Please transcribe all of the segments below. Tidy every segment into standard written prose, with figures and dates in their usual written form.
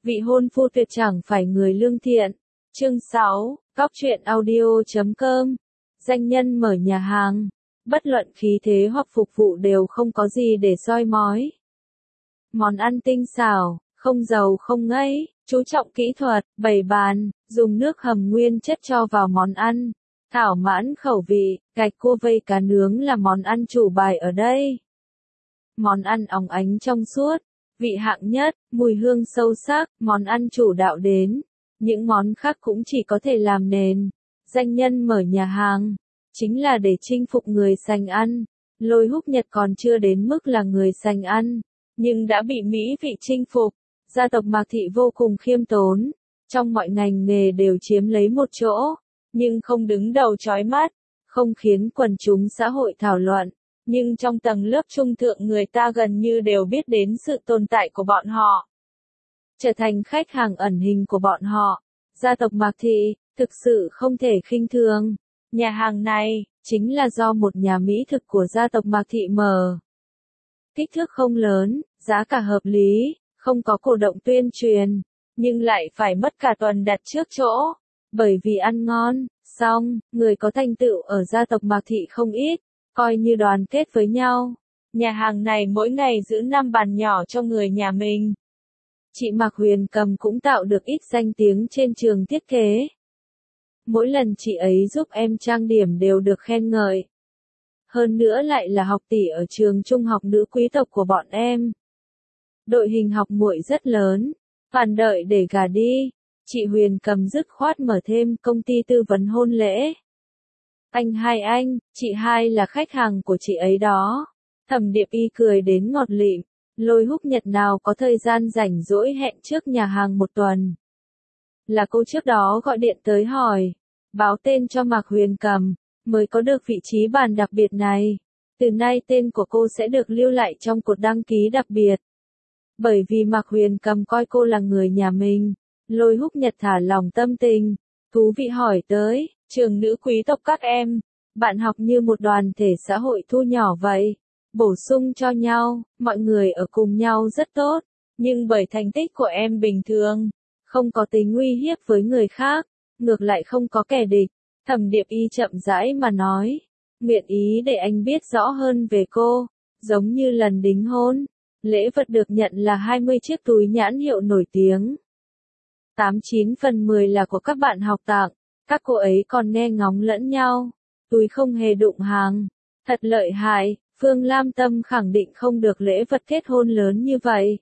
Vị hôn phu tuyệt chẳng phải người lương thiện. Chương 6, Cóc truyện audio.com. Danh nhân mở nhà hàng. Bất luận khí thế hoặc phục vụ đều không có gì để soi mói. Món ăn tinh xảo, không dầu không ngấy, chú trọng kỹ thuật, bày bàn, dùng nước hầm nguyên chất cho vào món ăn. Thảo mãn khẩu vị, gạch cua vây cá nướng là món ăn chủ bài ở đây. Món ăn óng ánh trong suốt, vị hạng nhất, mùi hương sâu sắc, món ăn chủ đạo đến. Những món khác cũng chỉ có thể làm nền. Danh nhân mở nhà hàng, chính là để chinh phục người sành ăn. Lôi Húc Nhật còn chưa đến mức là người sành ăn, nhưng đã bị mỹ vị chinh phục. Gia tộc Mạc Thị vô cùng khiêm tốn, trong mọi ngành nghề đều chiếm lấy một chỗ, nhưng không đứng đầu chói mắt, không khiến quần chúng xã hội thảo luận, nhưng trong tầng lớp trung thượng người ta gần như đều biết đến sự tồn tại của bọn họ, trở thành khách hàng ẩn hình của bọn họ. Gia tộc Mạc Thị thực sự không thể khinh thường. Nhà hàng này chính là do một nhà mỹ thực của gia tộc Mạc Thị mở. Kích thước không lớn, giá cả hợp lý, không có cổ động tuyên truyền, nhưng lại phải mất cả tuần đặt trước chỗ, bởi vì ăn ngon. Xong, người có thành tựu ở gia tộc Mạc Thị không ít, coi như đoàn kết với nhau. Nhà hàng này mỗi ngày giữ 5 bàn nhỏ cho người nhà mình. Chị Mạc Huyền Cầm cũng tạo được ít danh tiếng trên trường thiết kế. Mỗi lần chị ấy giúp em trang điểm đều được khen ngợi. Hơn nữa lại là học tỷ ở trường trung học nữ quý tộc của bọn em. Đội hình học muội rất lớn, toàn đợi để gả đi. Chị Huyền Cầm dứt khoát mở thêm công ty tư vấn hôn lễ. Chị hai là khách hàng của chị ấy đó. Thẩm Điệp Y cười đến ngọt lịm. Lôi Húc Nhật nào có thời gian rảnh rỗi hẹn trước nhà hàng một tuần. Là cô trước đó gọi điện tới hỏi, báo tên cho Mạc Huyền Cầm, mới có được vị trí bàn đặc biệt này. Từ nay tên của cô sẽ được lưu lại trong cột đăng ký đặc biệt. Bởi vì Mạc Huyền Cầm coi cô là người nhà mình, Lôi Húc Nhật thả lòng tâm tình, thú vị hỏi tới, trường nữ quý tộc các em, bạn học như một đoàn thể xã hội thu nhỏ vậy. Bổ sung cho nhau, mọi người ở cùng nhau rất tốt, nhưng bởi thành tích của em bình thường, không có tính uy hiếp với người khác, ngược lại không có kẻ địch. Thẩm Điệp Y chậm rãi mà nói, nguyện ý để anh biết rõ hơn về cô, giống như lần đính hôn, lễ vật được nhận là 20 chiếc túi nhãn hiệu nổi tiếng. 89 phần 10 là của các bạn học tặng, các cô ấy còn nghe ngóng lẫn nhau, túi không hề đụng hàng, thật lợi hại. Phương Lam Tâm khẳng định không được lễ vật kết hôn lớn như vậy.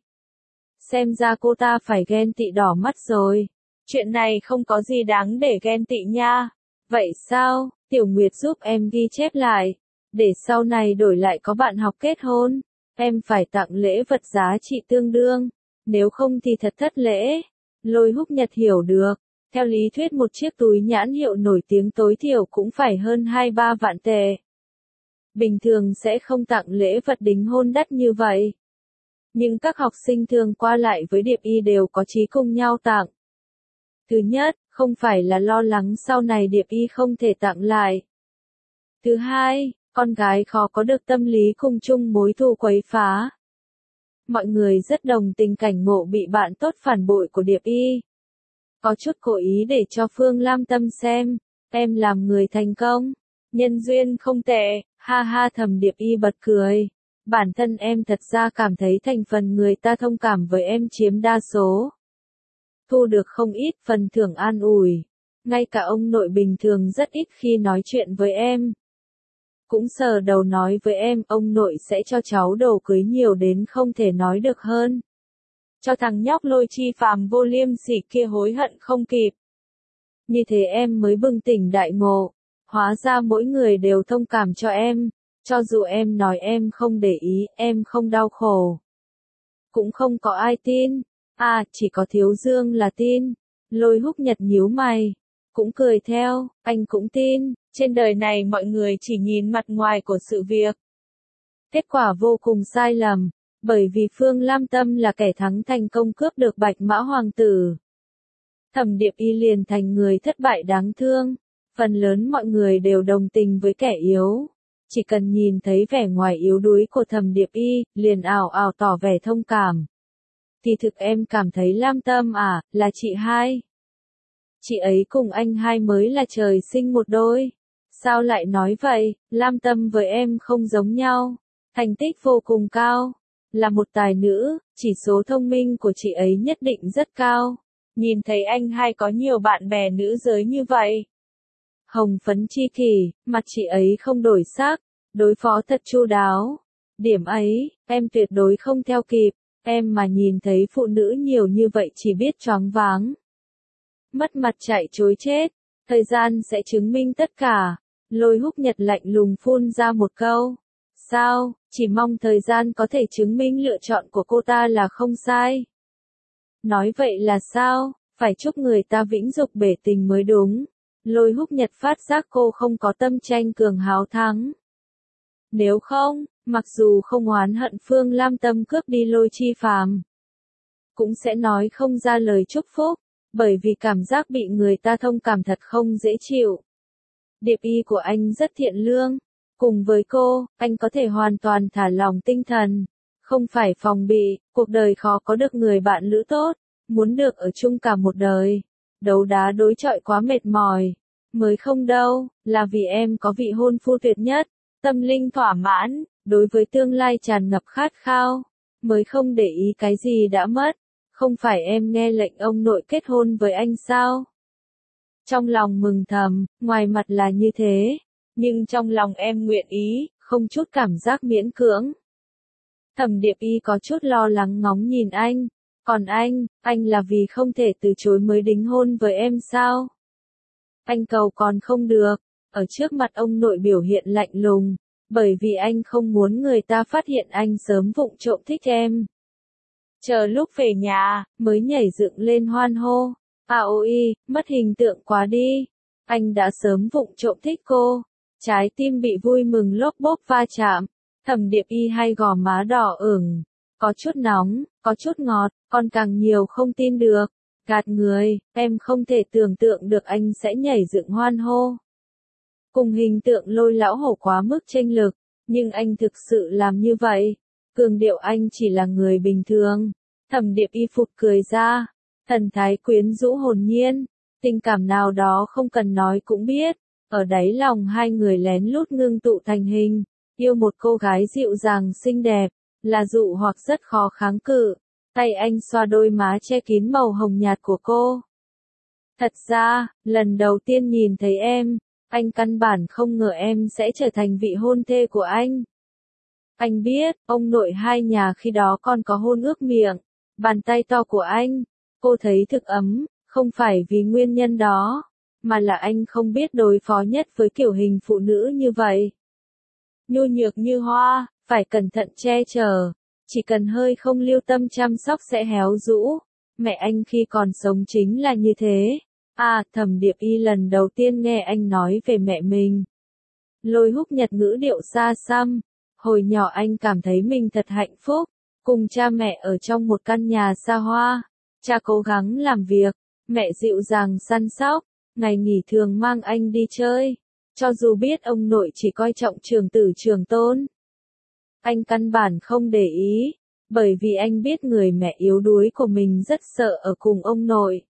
Xem ra cô ta phải ghen tị đỏ mắt rồi. Chuyện này không có gì đáng để ghen tị nha. Vậy sao, Tiểu Nguyệt giúp em ghi chép lại. Để sau này đổi lại có bạn học kết hôn, em phải tặng lễ vật giá trị tương đương. Nếu không thì thật thất lễ. Lôi Húc Nhật hiểu được. Theo lý thuyết một chiếc túi nhãn hiệu nổi tiếng tối thiểu cũng phải hơn 2-3 vạn tệ. Bình thường sẽ không tặng lễ vật đính hôn đắt như vậy. Nhưng các học sinh thường qua lại với Điệp Y đều có chí cùng nhau tặng. Thứ nhất, không phải là lo lắng sau này Điệp Y không thể tặng lại. Thứ hai, con gái khó có được tâm lý cùng chung mối thù quấy phá. Mọi người rất đồng tình cảnh ngộ bị bạn tốt phản bội của Điệp Y. Có chút cố ý để cho Phương Lam Tâm xem, em làm người thành công. Nhân duyên không tệ, ha ha. Thẩm Điệp Y bật cười. Bản thân em thật ra cảm thấy thành phần người ta thông cảm với em chiếm đa số. Thu được không ít phần thưởng an ủi. Ngay cả ông nội bình thường rất ít khi nói chuyện với em. Cũng sờ đầu nói với em ông nội sẽ cho cháu đồ cưới nhiều đến không thể nói được hơn. Cho thằng nhóc Lôi Chi Phàm vô liêm sỉ kia hối hận không kịp. Như thế em mới bừng tỉnh đại ngộ. Hóa ra mỗi người đều thông cảm cho em, cho dù em nói em không để ý, em không đau khổ. Cũng không có ai tin, chỉ có Thiếu Dương là tin. Lôi Húc Nhật nhíu mày, cũng cười theo, anh cũng tin, trên đời này mọi người chỉ nhìn mặt ngoài của sự việc. Kết quả vô cùng sai lầm, bởi vì Phương Lam Tâm là kẻ thắng thành công cướp được Bạch Mã Hoàng tử. Thẩm Điệp Y liền thành người thất bại đáng thương. Phần lớn mọi người đều đồng tình với kẻ yếu. Chỉ cần nhìn thấy vẻ ngoài yếu đuối của Thẩm Điệp Y, liền ảo ảo tỏ vẻ thông cảm. Thì thực em cảm thấy Lam Tâm à, là chị hai. Chị ấy cùng anh hai mới là trời sinh một đôi. Sao lại nói vậy, Lam Tâm với em không giống nhau. Thành tích vô cùng cao. Là một tài nữ, chỉ số thông minh của chị ấy nhất định rất cao. Nhìn thấy anh hai có nhiều bạn bè nữ giới như vậy. Hồng phấn chi kỷ, mặt chị ấy không đổi sắc, đối phó thật chu đáo. Điểm ấy, em tuyệt đối không theo kịp, em mà nhìn thấy phụ nữ nhiều như vậy chỉ biết choáng váng. Mất mặt chạy chối chết, thời gian sẽ chứng minh tất cả. Lôi Húc Nhật lạnh lùng phun ra một câu. Sao, chỉ mong thời gian có thể chứng minh lựa chọn của cô ta là không sai. Nói vậy là sao, phải chúc người ta vĩnh dục bể tình mới đúng. Lôi Húc Nhật phát giác cô không có tâm tranh cường háo thắng. Nếu không, mặc dù không oán hận Phương Lam Tâm cướp đi Lôi Chi Phàm, cũng sẽ nói không ra lời chúc phúc, bởi vì cảm giác bị người ta thông cảm thật không dễ chịu. Điệp y của anh rất thiện lương, cùng với cô, anh có thể hoàn toàn thả lỏng tinh thần, không phải phòng bị, cuộc đời khó có được người bạn lữ tốt, muốn được ở chung cả một đời. Đấu đá đối chọi quá mệt mỏi, mới không đâu, là vì em có vị hôn phu tuyệt nhất, tâm linh thỏa mãn, đối với tương lai tràn ngập khát khao, mới không để ý cái gì đã mất, không phải em nghe lệnh ông nội kết hôn với anh sao? Trong lòng mừng thầm, ngoài mặt là như thế, nhưng trong lòng em nguyện ý, không chút cảm giác miễn cưỡng. Thẩm Điệp Y có chút lo lắng ngóng nhìn anh, còn anh là vì không thể từ chối mới đính hôn với em sao? Anh cầu còn không được, ở trước mặt ông nội biểu hiện lạnh lùng, bởi vì anh không muốn người ta phát hiện anh sớm vụng trộm thích em. Chờ lúc về nhà, mới nhảy dựng lên hoan hô. Ôi, mất hình tượng quá đi. Anh đã sớm vụng trộm thích cô. Trái tim bị vui mừng lốp bốp va chạm. Thẩm Điệp Y hay gò má đỏ ửng. Có chút nóng, có chút ngọt, còn càng nhiều không tin được. Gạt người, em không thể tưởng tượng được anh sẽ nhảy dựng hoan hô. Cùng hình tượng Lôi lão hổ quá mức chênh lệch, nhưng anh thực sự làm như vậy. Cường điệu anh chỉ là người bình thường. Thẩm Điệp Y phụt cười ra, thần thái quyến rũ hồn nhiên, tình cảm nào đó không cần nói cũng biết, ở đáy lòng hai người lén lút ngưng tụ thành hình, yêu một cô gái dịu dàng xinh đẹp, là dụ hoặc rất khó kháng cự. Tay anh xoa đôi má che kín màu hồng nhạt của cô. Thật ra, lần đầu tiên nhìn thấy em, anh căn bản không ngờ em sẽ trở thành vị hôn thê của anh. Anh biết, ông nội hai nhà khi đó còn có hôn ước miệng, bàn tay to của anh, cô thấy thực ấm, không phải vì nguyên nhân đó, mà là anh không biết đối phó nhất với kiểu hình phụ nữ như vậy. Nhu nhược như hoa, phải cẩn thận che chở, chỉ cần hơi không lưu tâm chăm sóc sẽ héo rũ. Mẹ anh khi còn sống chính là như thế. Thẩm Điệp Y lần đầu tiên nghe anh nói về mẹ mình. Lôi Húc Nhật ngữ điệu xa xăm. Hồi nhỏ anh cảm thấy mình thật hạnh phúc, cùng cha mẹ ở trong một căn nhà xa hoa. Cha cố gắng làm việc, mẹ dịu dàng săn sóc, ngày nghỉ thường mang anh đi chơi. Cho dù biết ông nội chỉ coi trọng trường tử trường tôn, anh căn bản không để ý, bởi vì anh biết người mẹ yếu đuối của mình rất sợ ở cùng ông nội.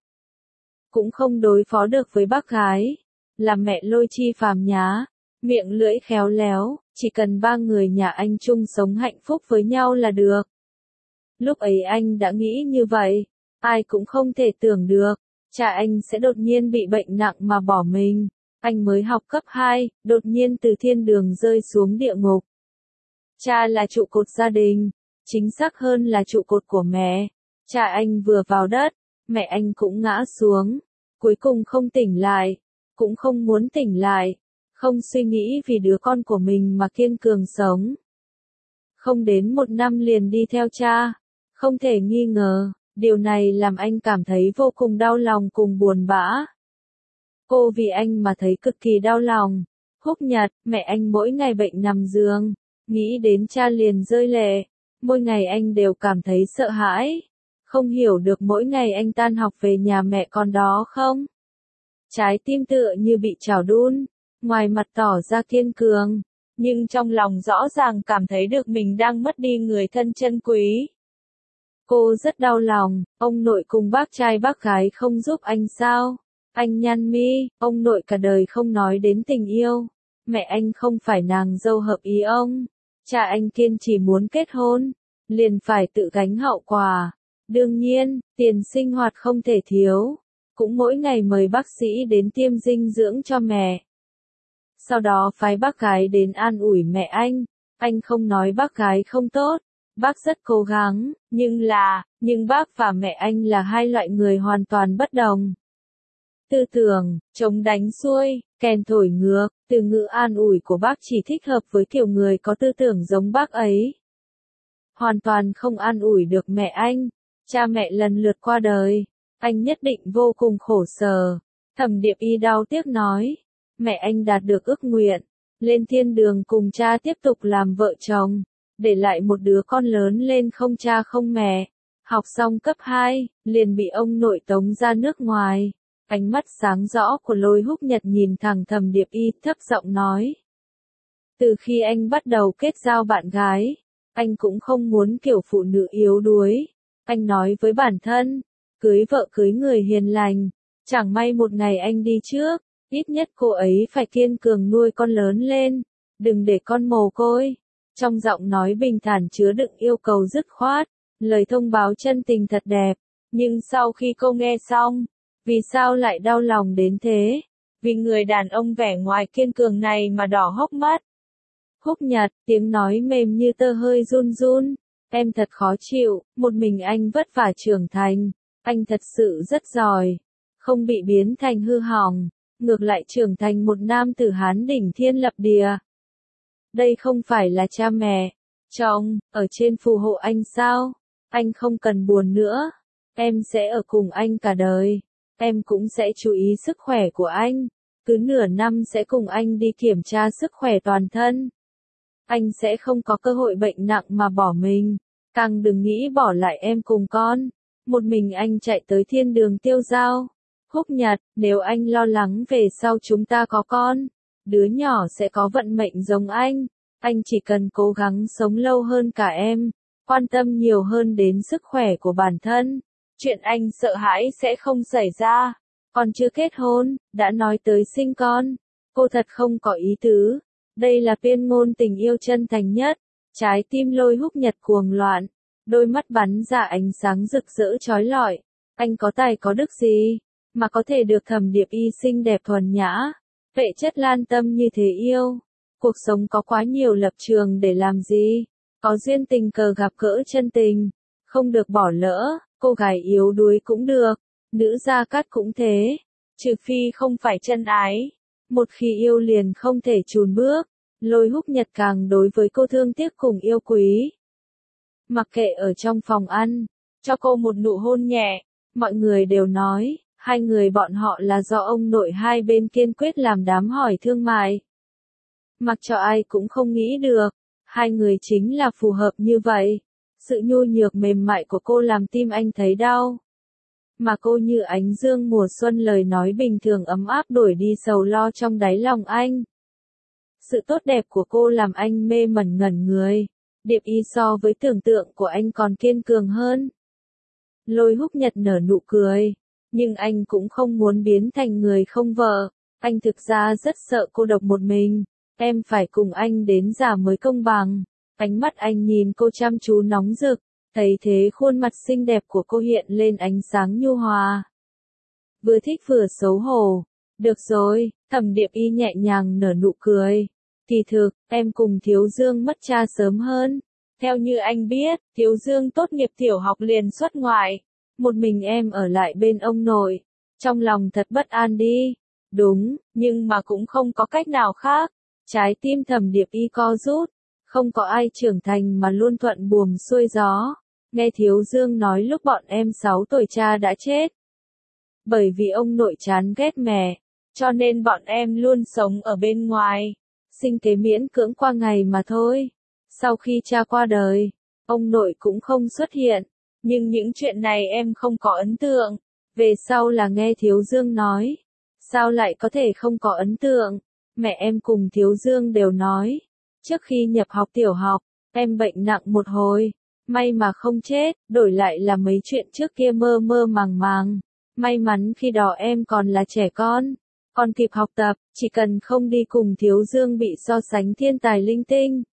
Cũng không đối phó được với bác gái, là mẹ Lôi Chi Phàm nhá, miệng lưỡi khéo léo, chỉ cần ba người nhà anh chung sống hạnh phúc với nhau là được. Lúc ấy anh đã nghĩ như vậy, ai cũng không thể tưởng được, cha anh sẽ đột nhiên bị bệnh nặng mà bỏ mình. Anh mới học cấp 2, đột nhiên từ thiên đường rơi xuống địa ngục. Cha là trụ cột gia đình, chính xác hơn là trụ cột của mẹ. Cha anh vừa vào đất, mẹ anh cũng ngã xuống, cuối cùng không tỉnh lại, cũng không muốn tỉnh lại, không suy nghĩ vì đứa con của mình mà kiên cường sống. Không đến 1 năm liền đi theo cha, không thể nghi ngờ, điều này làm anh cảm thấy vô cùng đau lòng cùng buồn bã. Cô vì anh mà thấy cực kỳ đau lòng. Húc Nhật, mẹ anh mỗi ngày bệnh nằm giường, nghĩ đến cha liền rơi lệ, mỗi ngày anh đều cảm thấy sợ hãi. Không hiểu được mỗi ngày anh tan học về nhà mẹ còn đó không? Trái tim tựa như bị chảo đun, ngoài mặt tỏ ra kiên cường, nhưng trong lòng rõ ràng cảm thấy được mình đang mất đi người thân chân quý. Cô rất đau lòng, ông nội cùng bác trai bác gái không giúp anh sao? Anh nhăn mi, ông nội cả đời không nói đến tình yêu. Mẹ anh không phải nàng dâu hợp ý ông. Cha anh kiên trì muốn kết hôn, liền phải tự gánh hậu quả. Đương nhiên, tiền sinh hoạt không thể thiếu. Cũng mỗi ngày mời bác sĩ đến tiêm dinh dưỡng cho mẹ. Sau đó phái bác gái đến an ủi mẹ anh không nói bác gái không tốt, bác rất cố gắng, nhưng bác và mẹ anh là hai loại người hoàn toàn bất đồng. Tư tưởng, chống đánh xuôi, kèn thổi ngược, từ ngữ an ủi của bác chỉ thích hợp với kiểu người có tư tưởng giống bác ấy. Hoàn toàn không an ủi được mẹ anh, cha mẹ lần lượt qua đời, anh nhất định vô cùng khổ sở. Thẩm Điệp Y đau tiếc nói, mẹ anh đạt được ước nguyện, lên thiên đường cùng cha tiếp tục làm vợ chồng, để lại một đứa con lớn lên không cha không mẹ. Học xong cấp 2, liền bị ông nội tống ra nước ngoài. Ánh mắt sáng rõ của Lôi Húc Nhật nhìn thẳng Thẩm Điệp Y, thấp giọng nói. Từ khi anh bắt đầu kết giao bạn gái, anh cũng không muốn kiểu phụ nữ yếu đuối. Anh nói với bản thân, cưới vợ cưới người hiền lành, chẳng may một ngày anh đi trước, ít nhất cô ấy phải kiên cường nuôi con lớn lên, đừng để con mồ côi. Trong giọng nói bình thản chứa đựng yêu cầu dứt khoát, lời thông báo chân tình thật đẹp, nhưng sau khi cô nghe xong, vì sao lại đau lòng đến thế? Vì người đàn ông vẻ ngoài kiên cường này mà đỏ hốc mắt. Húc Nhật, tiếng nói mềm như tơ hơi run run, em thật khó chịu, một mình anh vất vả trưởng thành, anh thật sự rất giỏi, không bị biến thành hư hỏng, ngược lại trưởng thành một nam tử Hán đỉnh thiên lập địa. Đây không phải là cha mẹ, chồng, ở trên phù hộ anh sao? Anh không cần buồn nữa, em sẽ ở cùng anh cả đời, em cũng sẽ chú ý sức khỏe của anh, cứ nửa năm sẽ cùng anh đi kiểm tra sức khỏe toàn thân. Anh sẽ không có cơ hội bệnh nặng mà bỏ mình, càng đừng nghĩ bỏ lại em cùng con, một mình anh chạy tới thiên đường tiêu dao. Húc Nhật, nếu anh lo lắng về sau chúng ta có con, đứa nhỏ sẽ có vận mệnh giống anh chỉ cần cố gắng sống lâu hơn cả em, quan tâm nhiều hơn đến sức khỏe của bản thân. Chuyện anh sợ hãi sẽ không xảy ra. Còn chưa kết hôn, đã nói tới sinh con. Cô thật không có ý tứ. Đây là tuyên ngôn tình yêu chân thành nhất. Trái tim Lôi Húc Nhật cuồng loạn. Đôi mắt bắn ra ánh sáng rực rỡ chói lọi. Anh có tài có đức gì, mà có thể được Thẩm Điệp Y xinh đẹp thuần nhã, vệ chất lan tâm như thế yêu. Cuộc sống có quá nhiều lập trường để làm gì. Có duyên tình cờ gặp gỡ chân tình. Không được bỏ lỡ, cô gái yếu đuối cũng được. Nữ gia cát cũng thế. Trừ phi không phải chân ái. Một khi yêu liền không thể chùn bước. Lôi Húc Nhật càng đối với cô thương tiếc cùng yêu quý. Mặc kệ ở trong phòng ăn, cho cô một nụ hôn nhẹ. Mọi người đều nói, hai người bọn họ là do ông nội hai bên kiên quyết làm đám hỏi thương mại. Mặc cho ai cũng không nghĩ được, hai người chính là phù hợp như vậy. Sự nhu nhược mềm mại của cô làm tim anh thấy đau. Mà cô như ánh dương mùa xuân, lời nói bình thường ấm áp đuổi đi sầu lo trong đáy lòng anh. Sự tốt đẹp của cô làm anh mê mẩn ngẩn người. Điệp Y so với tưởng tượng của anh còn kiên cường hơn. Lôi Húc Nhật nở nụ cười, nhưng anh cũng không muốn biến thành người không vợ. Anh thực ra rất sợ cô độc một mình. Em phải cùng anh đến già mới công bằng. Ánh mắt anh nhìn cô chăm chú nóng rực, thấy thế khuôn mặt xinh đẹp của cô hiện lên ánh sáng nhu hòa. Vừa thích vừa xấu hổ. Được rồi, Thẩm Điệp Y nhẹ nhàng nở nụ cười. Kỳ thực, em cùng Thiếu Dương mất cha sớm hơn. Theo như anh biết, Thiếu Dương tốt nghiệp tiểu học liền xuất ngoại. Một mình em ở lại bên ông nội. Trong lòng thật bất an đi. Đúng, nhưng mà cũng không có cách nào khác. Trái tim Thẩm Điệp Y co rút. Không có ai trưởng thành mà luôn thuận buồm xuôi gió. Nghe Thiếu Dương nói lúc bọn em 6 tuổi cha đã chết. Bởi vì ông nội chán ghét mẹ, cho nên bọn em luôn sống ở bên ngoài. Sinh kế miễn cưỡng qua ngày mà thôi. Sau khi cha qua đời, ông nội cũng không xuất hiện. Nhưng những chuyện này em không có ấn tượng. Về sau là nghe Thiếu Dương nói. Sao lại có thể không có ấn tượng? Mẹ em cùng Thiếu Dương đều nói. Trước khi nhập học tiểu học, em bệnh nặng một hồi. May mà không chết, đổi lại là mấy chuyện trước kia mơ mơ màng màng. May mắn khi đó em còn là trẻ con, còn kịp học tập, chỉ cần không đi cùng Thiếu Dương bị so sánh thiên tài linh tinh.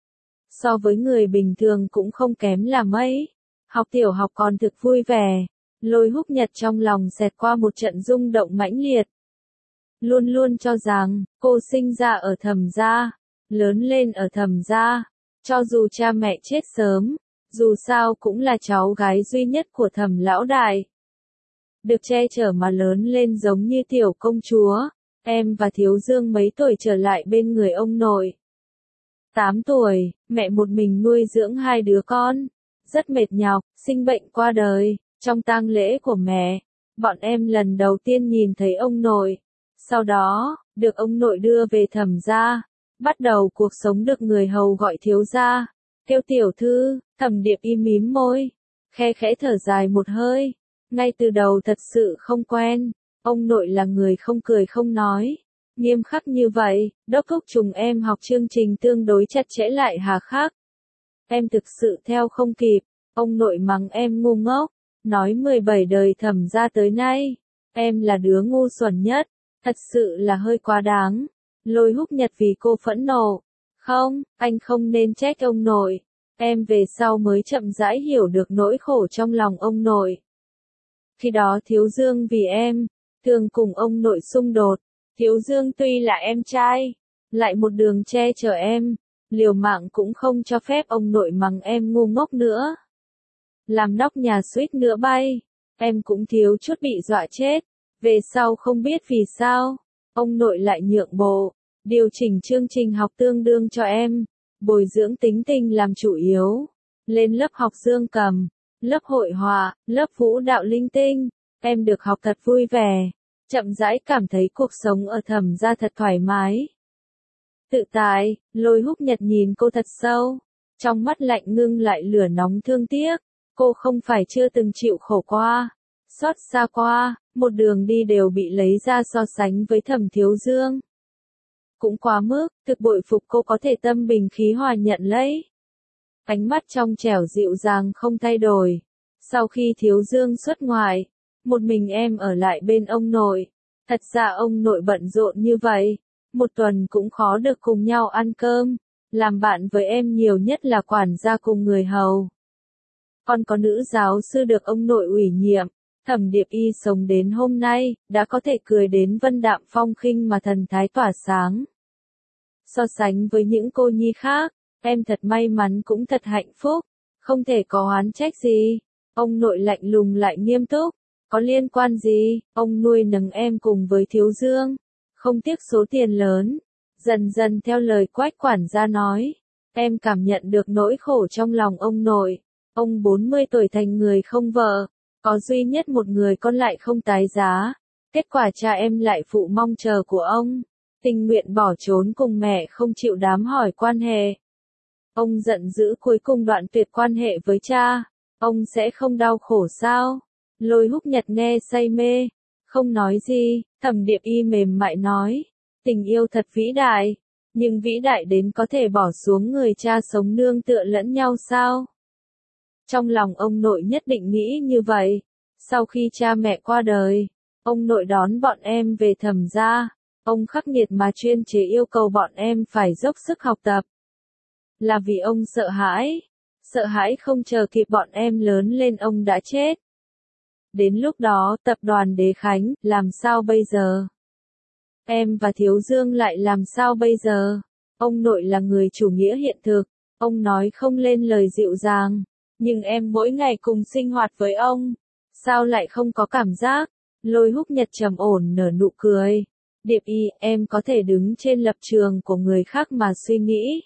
So với người bình thường cũng không kém là mấy. Học tiểu học còn thực vui vẻ. Lôi Húc Nhật trong lòng xẹt qua một trận rung động mãnh liệt. Luôn luôn cho rằng, cô sinh ra ở Thẩm gia, lớn lên ở Thẩm gia. Cho dù cha mẹ chết sớm, dù sao cũng là cháu gái duy nhất của Thẩm lão đại. Được che chở mà lớn lên giống như tiểu công chúa. Em và Thiếu Dương mấy tuổi trở lại bên người ông nội. 8 tuổi, mẹ một mình nuôi dưỡng 2 đứa con. Rất mệt nhọc, sinh bệnh qua đời. Trong tang lễ của mẹ, bọn em lần đầu tiên nhìn thấy ông nội. Sau đó, được ông nội đưa về Thẩm gia. Bắt đầu cuộc sống được người hầu gọi thiếu gia. Kêu tiểu thư, Thẩm Điệp Y mím môi. Khe khẽ thở dài một hơi. Ngay từ đầu thật sự không quen. Ông nội là người không cười không nói. Nghiêm khắc như vậy, đốc thúc trùng em học chương trình tương đối chặt chẽ lại hà khắc. Em thực sự theo không kịp. Ông nội mắng em ngu ngốc. Nói 17 đời Thẩm gia tới nay, em là đứa ngu xuẩn nhất. Thật sự là hơi quá đáng. Lôi Húc Nhật vì cô phẫn nộ. Không, anh không nên trách ông nội. Em về sau mới chậm rãi hiểu được nỗi khổ trong lòng ông nội. Khi đó Thiếu Dương vì em, thường cùng ông nội xung đột. Thiếu Dương tuy là em trai, lại một đường che chở em, liều mạng cũng không cho phép ông nội mắng em ngu ngốc nữa. Làm nóc nhà suýt nữa bay, em cũng thiếu chút bị dọa chết. Về sau không biết vì sao, ông nội lại nhượng bộ, điều chỉnh chương trình học tương đương cho em, bồi dưỡng tính tình làm chủ yếu. Lên lớp học dương cầm, lớp hội họa, lớp vũ đạo linh tinh, em được học thật vui vẻ, chậm rãi cảm thấy cuộc sống ở Thẩm gia thật thoải mái. Tự tại, Lôi Húc Nhật nhìn cô thật sâu, trong mắt lạnh ngưng lại lửa nóng thương tiếc. Cô không phải chưa từng chịu khổ qua, xót xa qua, một đường đi đều bị lấy ra so sánh với Thẩm Thiếu Dương. Cũng quá mức, thực bội phục cô có thể tâm bình khí hòa nhận lấy. Ánh mắt trong trẻo dịu dàng không thay đổi. Sau khi Thiếu Dương xuất ngoại, một mình em ở lại bên ông nội. Thật ra ông nội bận rộn như vậy, một tuần cũng khó được cùng nhau ăn cơm. Làm bạn với em nhiều nhất là quản gia cùng người hầu. Còn có nữ giáo sư được ông nội ủy nhiệm. Thẩm Điệp Y sống đến hôm nay, đã có thể cười đến vân đạm phong khinh mà thần thái tỏa sáng. So sánh với những cô nhi khác, em thật may mắn cũng thật hạnh phúc, không thể có oán trách gì. Ông nội lạnh lùng lại nghiêm túc, có liên quan gì, ông nuôi nấng em cùng với Thiếu Dương, không tiếc số tiền lớn. Dần dần theo lời Quách quản gia nói, em cảm nhận được nỗi khổ trong lòng ông nội. Ông 40 tuổi thành người không vợ, có duy nhất một người con lại không tái giá. Kết quả cha em lại phụ mong chờ của ông, tình nguyện bỏ trốn cùng mẹ không chịu đám hỏi quan hệ. Ông giận dữ cuối cùng đoạn tuyệt quan hệ với cha, ông sẽ không đau khổ sao? Lôi Húc Nhật nghe say mê, không nói gì. Thẩm Điệp Y mềm mại nói, tình yêu thật vĩ đại, nhưng vĩ đại đến có thể bỏ xuống người cha sống nương tựa lẫn nhau sao? Trong lòng ông nội nhất định nghĩ như vậy. Sau khi cha mẹ qua đời, ông nội đón bọn em về Thẩm gia. Ông khắc nghiệt mà chuyên chế yêu cầu bọn em phải dốc sức học tập. Là vì ông sợ hãi không chờ kịp bọn em lớn lên ông đã chết. Đến lúc đó, tập đoàn Đế Khánh, làm sao bây giờ? Em và Thiếu Dương lại làm sao bây giờ? Ông nội là người chủ nghĩa hiện thực, ông nói không lên lời dịu dàng. Nhưng em mỗi ngày cùng sinh hoạt với ông, sao lại không có cảm giác? Lôi Húc Nhật trầm ổn nở nụ cười. Điệp Y, em có thể đứng trên lập trường của người khác mà suy nghĩ.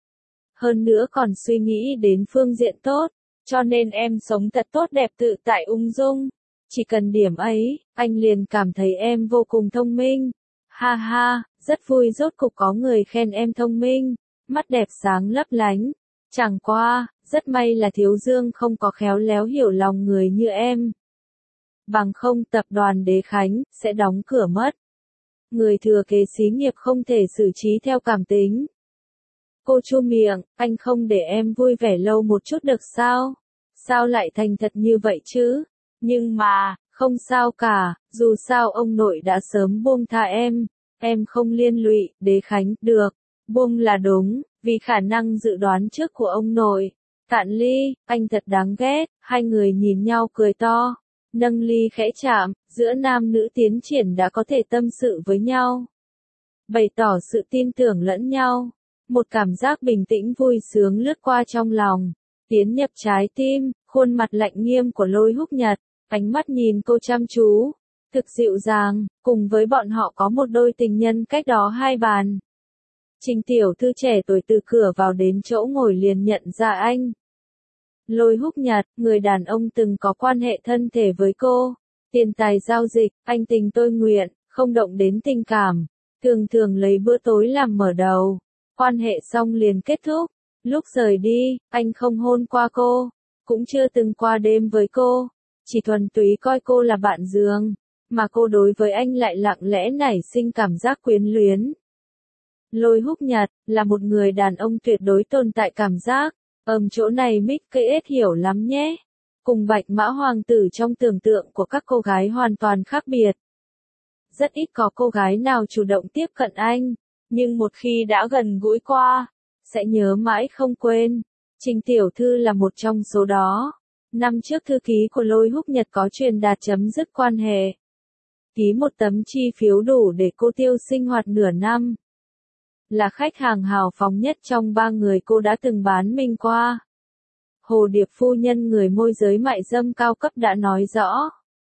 Hơn nữa còn suy nghĩ đến phương diện tốt, cho nên em sống thật tốt đẹp tự tại ung dung. Chỉ cần điểm ấy, anh liền cảm thấy em vô cùng thông minh. Ha ha, rất vui rốt cục có người khen em thông minh, mắt đẹp sáng lấp lánh. Chẳng qua, rất may là Thiếu Dương không có khéo léo hiểu lòng người như em. Bằng không tập đoàn Đế Khánh sẽ đóng cửa mất. Người thừa kế xí nghiệp không thể xử trí theo cảm tính. Cô chu miệng, anh không để em vui vẻ lâu một chút được sao? Sao lại thành thật như vậy chứ? Nhưng mà, không sao cả, dù sao ông nội đã sớm buông tha em không liên lụy, Đế Khánh, được, buông là đúng, vì khả năng dự đoán trước của ông nội. Cạn ly, anh thật đáng ghét, hai người nhìn nhau cười to, nâng ly khẽ chạm, giữa nam nữ tiến triển đã có thể tâm sự với nhau. Bày tỏ sự tin tưởng lẫn nhau, một cảm giác bình tĩnh vui sướng lướt qua trong lòng, tiến nhập trái tim, khuôn mặt lạnh nghiêm của Lôi Húc Nhật, ánh mắt nhìn cô chăm chú, thực dịu dàng, cùng với bọn họ có một đôi tình nhân cách đó hai bàn. Trình tiểu thư trẻ tuổi từ cửa vào đến chỗ ngồi liền nhận ra anh. Lôi Húc Nhật, người đàn ông từng có quan hệ thân thể với cô, tiền tài giao dịch, anh tình tôi nguyện, không động đến tình cảm, thường thường lấy bữa tối làm mở đầu, quan hệ xong liền kết thúc, lúc rời đi, anh không hôn qua cô, cũng chưa từng qua đêm với cô, chỉ thuần túy coi cô là bạn giường, mà cô đối với anh lại lặng lẽ nảy sinh cảm giác quyến luyến. Lôi Húc Nhật, là một người đàn ông tuyệt đối tồn tại cảm giác, chỗ này Mickey hiểu lắm nhé. Cùng Bạch Mã Hoàng tử trong tưởng tượng của các cô gái hoàn toàn khác biệt. Rất ít có cô gái nào chủ động tiếp cận anh, nhưng một khi đã gần gũi qua, sẽ nhớ mãi không quên. Trình tiểu thư là một trong số đó. Năm trước thư ký của Lôi Húc Nhật có truyền đạt chấm dứt quan hệ. Ký một tấm chi phiếu đủ để cô tiêu sinh hoạt nửa năm. Là khách hàng hào phóng nhất trong ba người cô đã từng bán mình qua. Hồ Điệp phu nhân người môi giới mại dâm cao cấp đã nói rõ.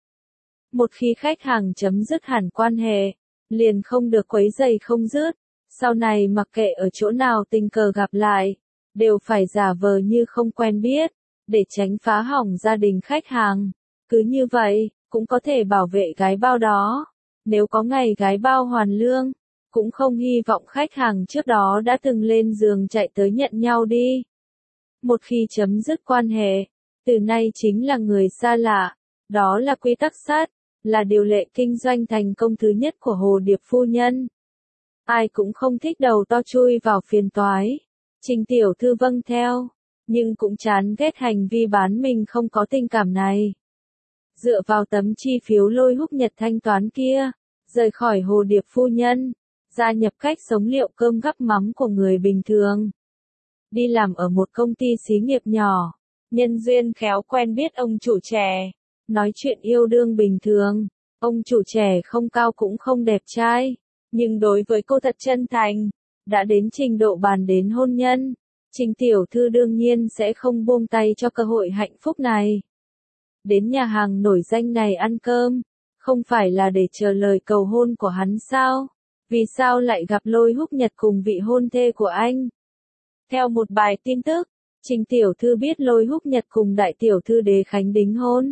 Một khi khách hàng chấm dứt hẳn quan hệ, liền không được quấy rầy không dứt. Sau này mặc kệ ở chỗ nào tình cờ gặp lại, đều phải giả vờ như không quen biết, để tránh phá hỏng gia đình khách hàng. Cứ như vậy, cũng có thể bảo vệ gái bao đó. Nếu có ngày gái bao hoàn lương, cũng không hy vọng khách hàng trước đó đã từng lên giường chạy tới nhận nhau đi. Một khi chấm dứt quan hệ, từ nay chính là người xa lạ. Đó là quy tắc sắt, là điều lệ kinh doanh thành công thứ nhất của Hồ Điệp phu nhân. Ai cũng không thích đầu to chui vào phiền toái. Trình tiểu thư vâng theo, nhưng cũng chán ghét hành vi bán mình không có tình cảm này. Dựa vào tấm chi phiếu Lôi Húc Nhật thanh toán kia, rời khỏi Hồ Điệp phu nhân, gia nhập cách sống liệu cơm gắp mắm của người bình thường. Đi làm ở một công ty xí nghiệp nhỏ, nhân duyên khéo quen biết ông chủ trẻ, nói chuyện yêu đương bình thường. Ông chủ trẻ không cao cũng không đẹp trai, nhưng đối với cô thật chân thành, đã đến trình độ bàn đến hôn nhân. Trình tiểu thư đương nhiên sẽ không buông tay cho cơ hội hạnh phúc này. Đến nhà hàng nổi danh này ăn cơm, không phải là để chờ lời cầu hôn của hắn sao? Vì sao lại gặp Lôi Húc Nhật cùng vị hôn thê của anh? Theo một bài tin tức, Trình tiểu thư biết Lôi Húc Nhật cùng đại tiểu thư Đế Khánh đính hôn.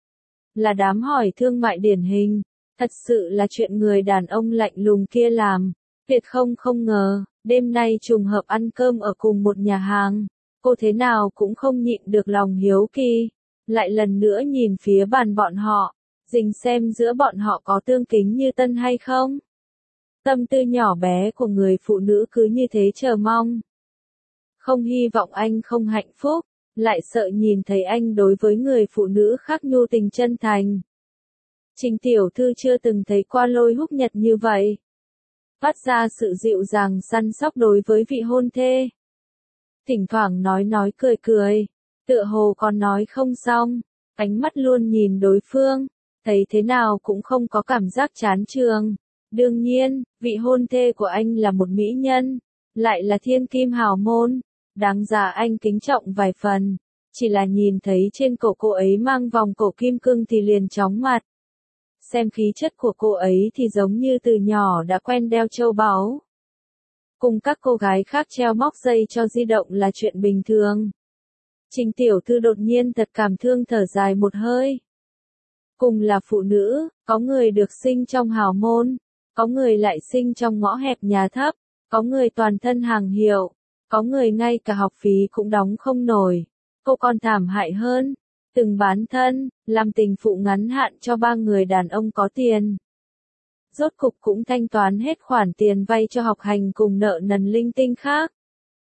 Là đám hỏi thương mại điển hình, thật sự là chuyện người đàn ông lạnh lùng kia làm. Tuyệt không ngờ, đêm nay trùng hợp ăn cơm ở cùng một nhà hàng, cô thế nào cũng không nhịn được lòng hiếu kỳ, lại lần nữa nhìn phía bàn bọn họ, rình xem giữa bọn họ có tương kính như tân hay không. Tâm tư nhỏ bé của người phụ nữ cứ như thế chờ mong. Không hy vọng anh không hạnh phúc, lại sợ nhìn thấy anh đối với người phụ nữ khác nhu tình chân thành. Trình tiểu thư chưa từng thấy qua Lôi Húc Nhật như vậy. Phát ra sự dịu dàng săn sóc đối với vị hôn thê. Thỉnh thoảng nói cười, tựa hồ còn nói không xong, ánh mắt luôn nhìn đối phương, thấy thế nào cũng không có cảm giác chán chường. Đương nhiên, vị hôn thê của anh là một mỹ nhân, lại là thiên kim hào môn, đáng giá anh kính trọng vài phần, chỉ là nhìn thấy trên cổ cô ấy mang vòng cổ kim cương thì liền chóng mặt. Xem khí chất của cô ấy thì giống như từ nhỏ đã quen đeo châu báu. Cùng các cô gái khác treo móc dây cho di động là chuyện bình thường. Trình tiểu thư đột nhiên thật cảm thương thở dài một hơi. Cùng là phụ nữ, có người được sinh trong hào môn, có người lại sinh trong ngõ hẹp nhà thấp, có người toàn thân hàng hiệu, có người ngay cả học phí cũng đóng không nổi. Cô còn thảm hại hơn, từng bán thân, làm tình phụ ngắn hạn cho ba người đàn ông có tiền. Rốt cục cũng thanh toán hết khoản tiền vay cho học hành cùng nợ nần linh tinh khác.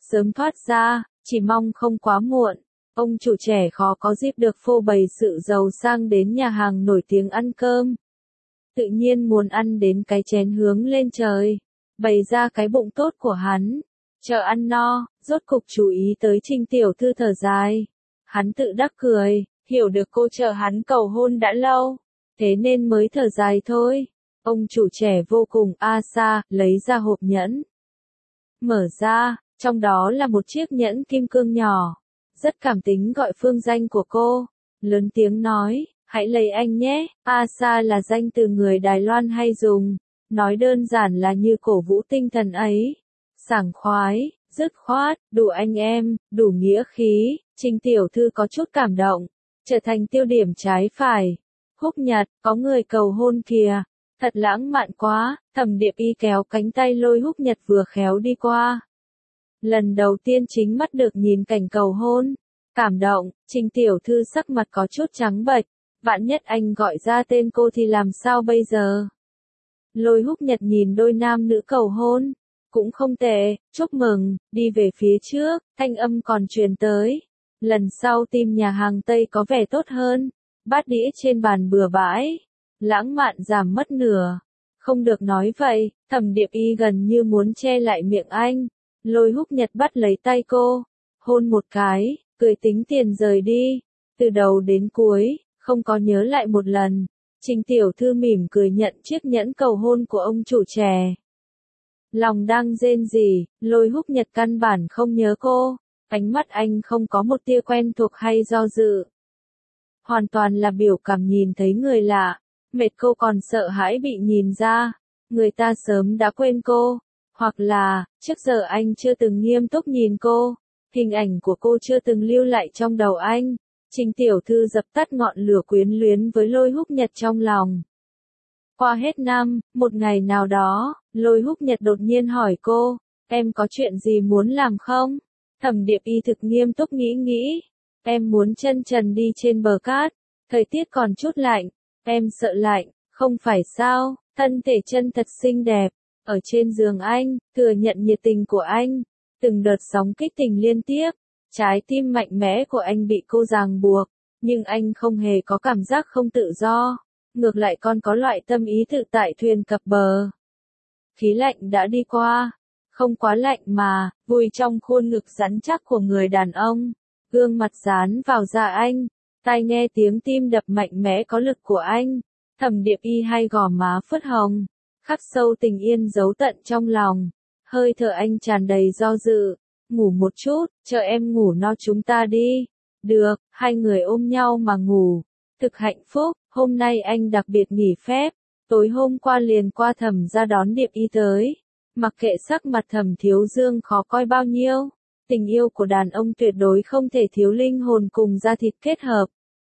sớm thoát ra, chỉ mong không quá muộn. Ông chủ trẻ khó có dịp được phô bày sự giàu sang đến nhà hàng nổi tiếng ăn cơm. Tự nhiên muốn ăn đến cái chén hướng lên trời, bày ra cái bụng tốt của hắn. Chờ ăn no, rốt cục chú ý tới Trình tiểu thư thở dài. Hắn tự đắc cười, hiểu được cô chờ hắn cầu hôn đã lâu, thế nên mới thở dài thôi. Ông chủ trẻ vô cùng xa, lấy ra hộp nhẫn. Mở ra, trong đó là một chiếc nhẫn kim cương nhỏ. Rất cảm tính gọi phương danh của cô. Lớn tiếng nói, hãy lấy anh nhé. Sa là danh từ người Đài Loan hay dùng. Nói đơn giản là như cổ vũ tinh thần ấy. Sảng khoái, dứt khoát, đủ anh em, đủ nghĩa khí. Trình tiểu thư có chút cảm động. Trở thành tiêu điểm trái phải. Húc Nhật, có người cầu hôn kìa. Thật lãng mạn quá. Thẩm Điệp Y kéo cánh tay lôi Húc Nhật vừa khéo đi qua. Lần đầu tiên chính mắt được nhìn cảnh cầu hôn. Cảm động, Trình tiểu thư sắc mặt có chút trắng bệch. Vạn nhất anh gọi ra tên cô thì làm sao bây giờ? Lôi Húc Nhật nhìn đôi nam nữ cầu hôn. Cũng không tệ, chúc mừng, đi về phía trước, thanh âm còn truyền tới. Lần sau tìm nhà hàng Tây có vẻ tốt hơn. Bát đĩa trên bàn bừa bãi. Lãng mạn giảm mất nửa. Không được nói vậy, Thẩm Điệp Y gần như muốn che lại miệng anh. Lôi Húc Nhật bắt lấy tay cô. Hôn một cái, cười tính tiền rời đi. Từ đầu đến cuối, không có nhớ lại một lần. Trình tiểu thư mỉm cười nhận chiếc nhẫn cầu hôn của ông chủ trẻ. Lòng đang rên rỉ, Lôi Húc Nhật căn bản không nhớ cô. Ánh mắt anh không có một tia quen thuộc hay do dự. Hoàn toàn là biểu cảm nhìn thấy người lạ. Mệt cô còn sợ hãi bị nhìn ra. Người ta sớm đã quên cô. Hoặc là, trước giờ anh chưa từng nghiêm túc nhìn cô. Hình ảnh của cô chưa từng lưu lại trong đầu anh. Trình tiểu thư dập tắt ngọn lửa quyến luyến với Lôi Húc Nhật trong lòng. Qua hết năm, một ngày nào đó, Lôi Húc Nhật đột nhiên hỏi cô, em có chuyện gì muốn làm không? Thẩm Điệp Y thực nghiêm túc nghĩ. Em muốn chân trần đi trên bờ cát. Thời tiết còn chút lạnh. Em sợ lạnh, không phải sao, thân thể chân thật xinh đẹp. Ở trên giường anh, thừa nhận nhiệt tình của anh. Từng đợt sóng kích tình liên tiếp. Trái tim mạnh mẽ của anh bị cô ràng buộc. Nhưng anh không hề có cảm giác không tự do. Ngược lại còn có loại tâm ý tự tại thuyền cập bờ. Khí lạnh đã đi qua. Không quá lạnh mà, vùi trong khuôn ngực rắn chắc của người đàn ông. Gương mặt dán vào da anh. Tai nghe tiếng tim đập mạnh mẽ có lực của anh. Thẩm Điệp Y hay gò má phớt hồng. Khắc sâu tình yên giấu tận trong lòng. Hơi thở anh tràn đầy do dự. Ngủ một chút, chờ em ngủ no chúng ta đi. Được, hai người ôm nhau mà ngủ. Thực hạnh phúc, hôm nay anh đặc biệt nghỉ phép. Tối hôm qua liền qua Thẩm ra đón Điệp Y tới. Mặc kệ sắc mặt Thẩm Thiếu Dương khó coi bao nhiêu. Tình yêu của đàn ông tuyệt đối không thể thiếu linh hồn cùng da thịt kết hợp.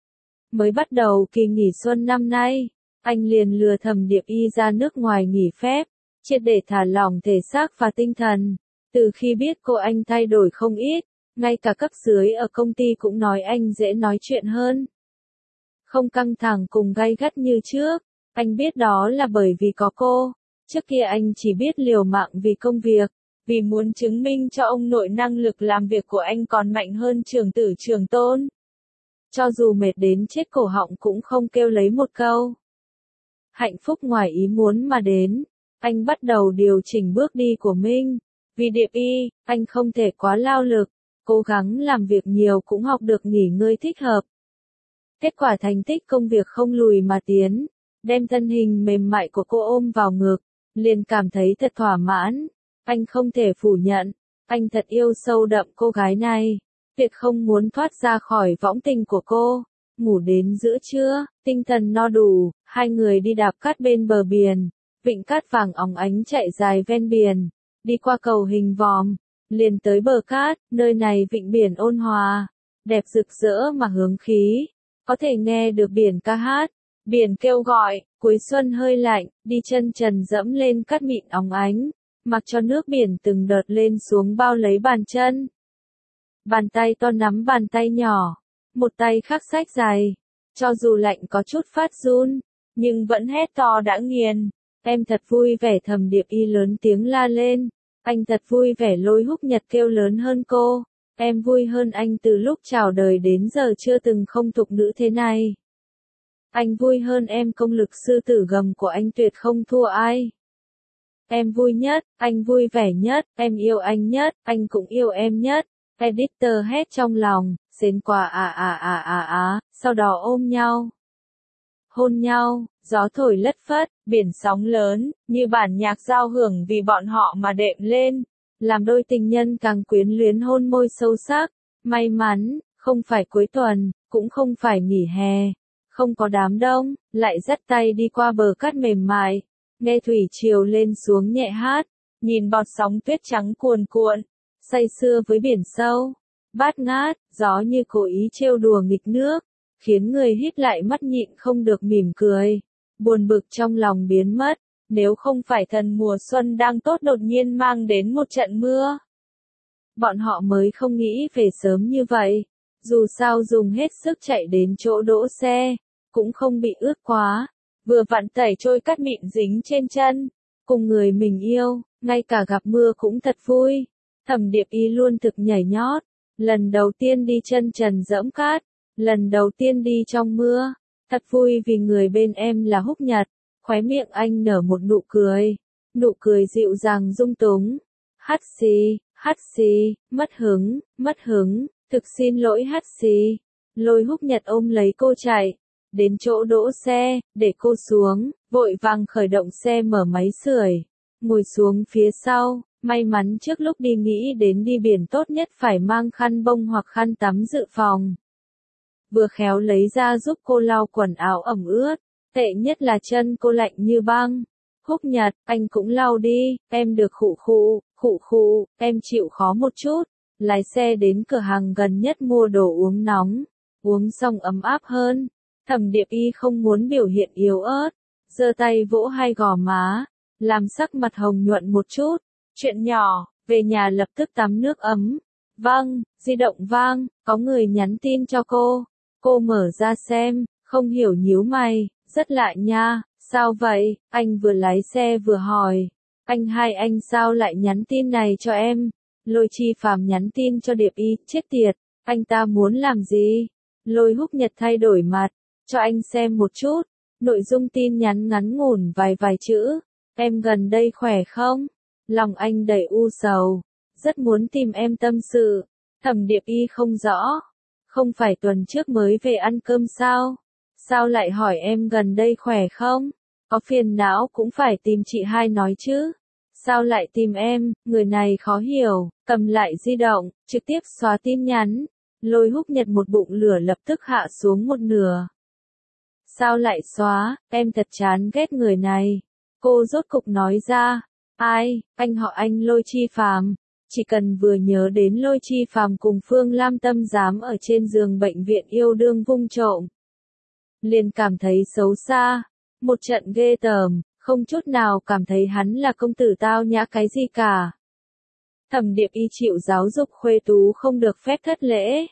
Mới bắt đầu kỳ nghỉ xuân năm nay, anh liền lừa Thẩm Điệp Y ra nước ngoài nghỉ phép, triệt để thả lỏng thể xác và tinh thần. Từ khi biết cô anh thay đổi không ít, ngay cả cấp dưới ở công ty cũng nói anh dễ nói chuyện hơn. Không căng thẳng cùng gay gắt như trước, anh biết đó là bởi vì có cô. Trước kia anh chỉ biết liều mạng vì công việc, vì muốn chứng minh cho ông nội năng lực làm việc của anh còn mạnh hơn Trường Tử Trường Tôn. Cho dù mệt đến chết cổ họng cũng không kêu lấy một câu. Hạnh phúc ngoài ý muốn mà đến, anh bắt đầu điều chỉnh bước đi của mình. Vì Điệp Y, anh không thể quá lao lực, cố gắng làm việc nhiều cũng học được nghỉ ngơi thích hợp. Kết quả thành tích công việc không lùi mà tiến, đem thân hình mềm mại của cô ôm vào ngực, liền cảm thấy thật thỏa mãn. Anh không thể phủ nhận, anh thật yêu sâu đậm cô gái này. Việc không muốn thoát ra khỏi võng tình của cô. Ngủ đến giữa trưa, tinh thần no đủ, hai người đi đạp cát bên bờ biển. Vịnh cát vàng óng ánh chạy dài ven biển. Đi qua cầu hình vòm, liền tới bờ cát, nơi này vịnh biển ôn hòa. Đẹp rực rỡ mà hướng khí. Có thể nghe được biển ca hát. Biển kêu gọi, cuối xuân hơi lạnh, đi chân trần dẫm lên cát mịn óng ánh. Mặc cho nước biển từng đợt lên xuống bao lấy bàn chân. Bàn tay to nắm bàn tay nhỏ, một tay khác xách giày. Cho dù lạnh có chút phát run, nhưng vẫn hét to đã nghiền. Em thật vui vẻ, Thẩm Điệp Y lớn tiếng la lên. Anh thật vui vẻ, Lôi Húc Nhật kêu lớn hơn cô. Em vui hơn anh từ lúc chào đời đến giờ chưa từng không tục nữ thế này. Anh vui hơn em, công lực sư tử gầm của anh tuyệt không thua ai. Em vui nhất, anh vui vẻ nhất, em yêu anh nhất, anh cũng yêu em nhất. Editor hét trong lòng, xến quá sau đó ôm nhau. Hôn nhau, gió thổi lất phất, biển sóng lớn, như bản nhạc giao hưởng vì bọn họ mà đệm lên. Làm đôi tình nhân càng quyến luyến hôn môi sâu sắc. May mắn, không phải cuối tuần, cũng không phải nghỉ hè. Không có đám đông, lại dắt tay đi qua bờ cát mềm mại. Nghe thủy triều lên xuống nhẹ hát, nhìn bọt sóng tuyết trắng cuồn cuộn, say sưa với biển sâu. Bát ngát, gió như cố ý trêu đùa nghịch nước, khiến người hít lại mắt nhịn không được mỉm cười. Buồn bực trong lòng biến mất, nếu không phải thần mùa xuân đang tốt đột nhiên mang đến một trận mưa. Bọn họ mới không nghĩ về sớm như vậy. Dù sao dùng hết sức chạy đến chỗ đỗ xe, cũng không bị ướt quá. Vừa vặn tẩy trôi cát mịn dính trên chân. Cùng người mình yêu, ngay cả gặp mưa cũng thật vui. Thẩm Điệp Y luôn thực nhảy nhót. Lần đầu tiên đi chân trần dẫm cát. Lần đầu tiên đi trong mưa. Thật vui vì người bên em là Húc Nhật. Khóe miệng anh nở một nụ cười. Nụ cười dịu dàng dung túng. Hắt xì, mất hứng, thực xin lỗi hắt xì. Lôi Húc Nhật ôm lấy cô chạy. Đến chỗ đỗ xe, để cô xuống, vội vàng khởi động xe mở máy sưởi. Ngồi xuống phía sau, may mắn trước lúc đi nghĩ đến đi biển tốt nhất phải mang khăn bông hoặc khăn tắm dự phòng. Vừa khéo lấy ra giúp cô lau quần áo ẩm ướt, tệ nhất là chân cô lạnh như băng. Húc Nhật, anh cũng lau đi, em được khụ, em chịu khó một chút. Lái xe đến cửa hàng gần nhất mua đồ uống nóng, uống xong ấm áp hơn. Thẩm Điệp Y không muốn biểu hiện yếu ớt, giơ tay vỗ hai gò má, làm sắc mặt hồng nhuận một chút. Chuyện nhỏ, về nhà lập tức tắm nước ấm. Vâng, di động vang, có người nhắn tin cho cô. Cô mở ra xem, không hiểu nhíu mày, rất lạ nha, sao vậy? Anh vừa lái xe vừa hỏi. Anh sao lại nhắn tin này cho em? Lôi Chi Phàm nhắn tin cho Điệp Y, chết tiệt, anh ta muốn làm gì? Lôi Húc Nhật thay đổi mặt, cho anh xem một chút. Nội dung tin nhắn ngắn ngủn vài chữ. Em gần đây khỏe không? Lòng anh đầy u sầu, rất muốn tìm em tâm sự. Thẩm Điệp Y không rõ. Không phải tuần trước mới về ăn cơm sao? Sao lại hỏi em gần đây khỏe không? Có phiền não cũng phải tìm chị hai nói chứ. Sao lại tìm em? Người này khó hiểu. Cầm lại di động, trực tiếp xóa tin nhắn. Lôi Húc Nhật một bụng lửa lập tức hạ xuống một nửa. Sao lại xóa? Em thật chán ghét người này. Cô rốt cục nói ra. Ai? Anh họ anh Lôi Chi Phàm. Chỉ cần vừa nhớ đến Lôi Chi Phàm cùng Phương Lam Tâm Giám ở trên giường bệnh viện yêu đương vung trộm, liền cảm thấy xấu xa. Một trận ghê tởm, không chút nào cảm thấy hắn là công tử tao nhã cái gì cả. Thẩm Điệp Y chịu giáo dục khuê tú không được phép thất lễ.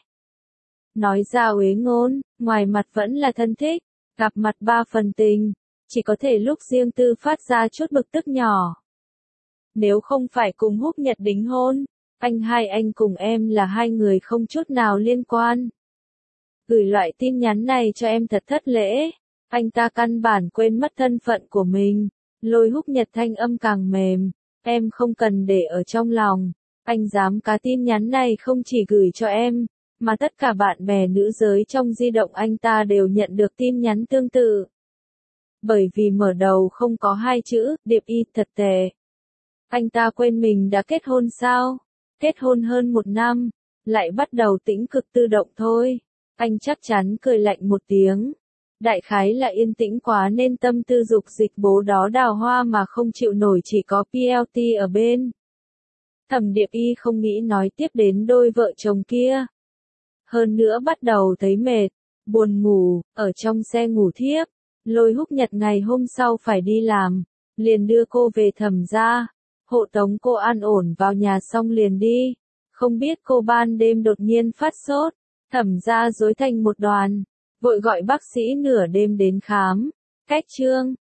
Nói ra uế ngôn, ngoài mặt vẫn là thân thích, gặp mặt 3 phần tình, chỉ có thể lúc riêng tư phát ra chút bực tức nhỏ. Nếu không phải cùng Húc Nhật đính hôn, anh cùng em là hai người không chút nào liên quan. Gửi loại tin nhắn này cho em thật thất lễ. Anh ta căn bản quên mất thân phận của mình. Lôi Húc Nhật thanh âm càng mềm. Em không cần để ở trong lòng. Anh dám cá tin nhắn này không chỉ gửi cho em, mà tất cả bạn bè nữ giới trong di động anh ta đều nhận được tin nhắn tương tự. Bởi vì mở đầu không có hai chữ, Điệp Y thật tệ. Anh ta quên mình đã kết hôn sao? Kết hôn hơn 1 năm, lại bắt đầu tĩnh cực tự động thôi. Anh chắc chắn cười lạnh một tiếng. Đại khái là yên tĩnh quá nên tâm tư dục dịch bố đó đào hoa mà không chịu nổi, chỉ có PLT ở bên. Thẩm Điệp Y không nghĩ nói tiếp đến đôi vợ chồng kia. Hơn nữa bắt đầu thấy mệt, buồn ngủ, ở trong xe ngủ thiếp. Lôi Húc Nhật ngày hôm sau phải đi làm, liền đưa cô về Thẩm gia, hộ tống cô an ổn vào nhà xong liền đi. Không biết cô ban đêm đột nhiên phát sốt, Thẩm gia rối thành một đoàn, vội gọi bác sĩ nửa đêm đến khám. Cách chương